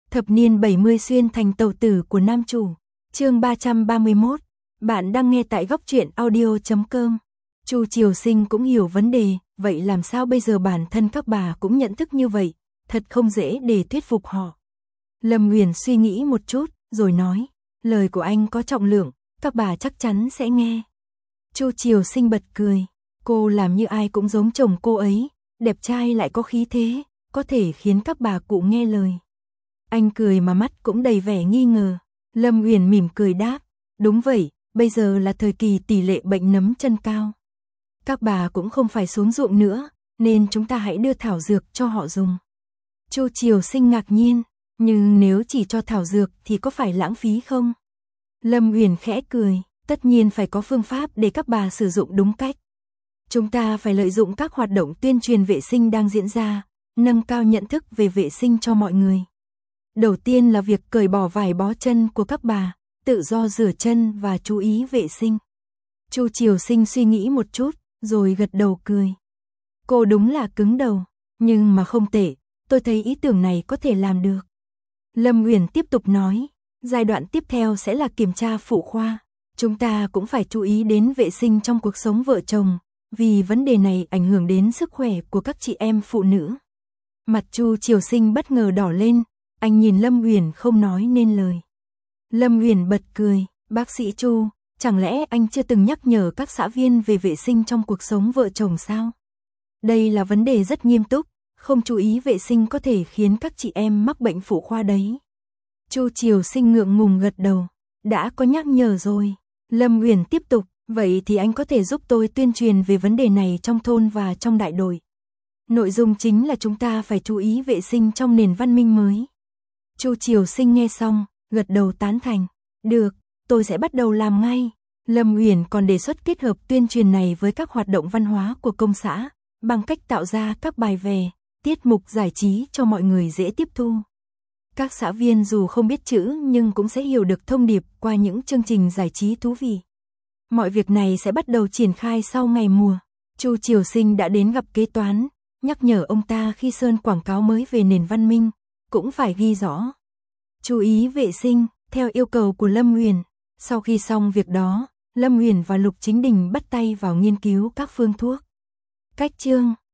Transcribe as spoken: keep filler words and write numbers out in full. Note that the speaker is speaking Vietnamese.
Thập niên bảy mươi xuyên thành tàu tử của nam chủ. Chương ba trăm ba mươi mốt. Bạn đang nghe tại góc truyện audio chấm com. Chu Triều Sinh cũng hiểu vấn đề, vậy làm sao bây giờ bản thân các bà cũng nhận thức như vậy, thật không dễ để thuyết phục họ. Lâm Nguyền suy nghĩ một chút, rồi nói, lời của anh có trọng lượng, các bà chắc chắn sẽ nghe. Chu Triều Sinh bật cười, cô làm như ai cũng giống chồng cô ấy, đẹp trai lại có khí thế, có thể khiến các bà cụ nghe lời. Anh cười mà mắt cũng đầy vẻ nghi ngờ. Lâm Uyển mỉm cười đáp, đúng vậy, bây giờ là thời kỳ tỷ lệ bệnh nấm chân cao. Các bà cũng không phải xuống ruộng nữa, nên chúng ta hãy đưa thảo dược cho họ dùng. Chu Triều Sinh ngạc nhiên, nhưng nếu chỉ cho thảo dược thì có phải lãng phí không? Lâm Uyển khẽ cười, tất nhiên phải có phương pháp để các bà sử dụng đúng cách. Chúng ta phải lợi dụng các hoạt động tuyên truyền vệ sinh đang diễn ra, nâng cao nhận thức về vệ sinh cho mọi người. Đầu tiên là việc cởi bỏ vải bó chân của các bà, tự do rửa chân và chú ý vệ sinh. Chu Triều Sinh suy nghĩ một chút, rồi gật đầu cười. Cô đúng là cứng đầu, nhưng mà không tệ, tôi thấy ý tưởng này có thể làm được. Lâm Uyển tiếp tục nói, giai đoạn tiếp theo sẽ là kiểm tra phụ khoa. Chúng ta cũng phải chú ý đến vệ sinh trong cuộc sống vợ chồng, vì vấn đề này ảnh hưởng đến sức khỏe của các chị em phụ nữ. Mặt Chu Triều Sinh bất ngờ đỏ lên, anh nhìn Lâm Uyển không nói nên lời. Lâm Uyển bật cười, bác sĩ Chu, chẳng lẽ anh chưa từng nhắc nhở các xã viên về vệ sinh trong cuộc sống vợ chồng sao? Đây là vấn đề rất nghiêm túc, không chú ý vệ sinh có thể khiến các chị em mắc bệnh phụ khoa đấy. Chu Triều Sinh ngượng ngùng gật đầu, đã có nhắc nhở rồi. Lâm Uyển tiếp tục, vậy thì anh có thể giúp tôi tuyên truyền về vấn đề này trong thôn và trong đại đội. Nội dung chính là chúng ta phải chú ý vệ sinh trong nền văn minh mới. Chu Triều Sinh nghe xong, gật đầu tán thành. Được, tôi sẽ bắt đầu làm ngay. Lâm Uyển còn đề xuất kết hợp tuyên truyền này với các hoạt động văn hóa của công xã, bằng cách tạo ra các bài về, tiết mục giải trí cho mọi người dễ tiếp thu. Các xã viên dù không biết chữ nhưng cũng sẽ hiểu được thông điệp qua những chương trình giải trí thú vị. Mọi việc này sẽ bắt đầu triển khai sau ngày mùa. Chu Triều Sinh đã đến gặp kế toán, nhắc nhở ông ta khi sơn quảng cáo mới về nền văn minh, cũng phải ghi rõ. Chú ý vệ sinh, theo yêu cầu của Lâm Uyển. Sau khi xong việc đó, Lâm Uyển và Lục Chính Đình bắt tay vào nghiên cứu các phương thuốc. Cách chương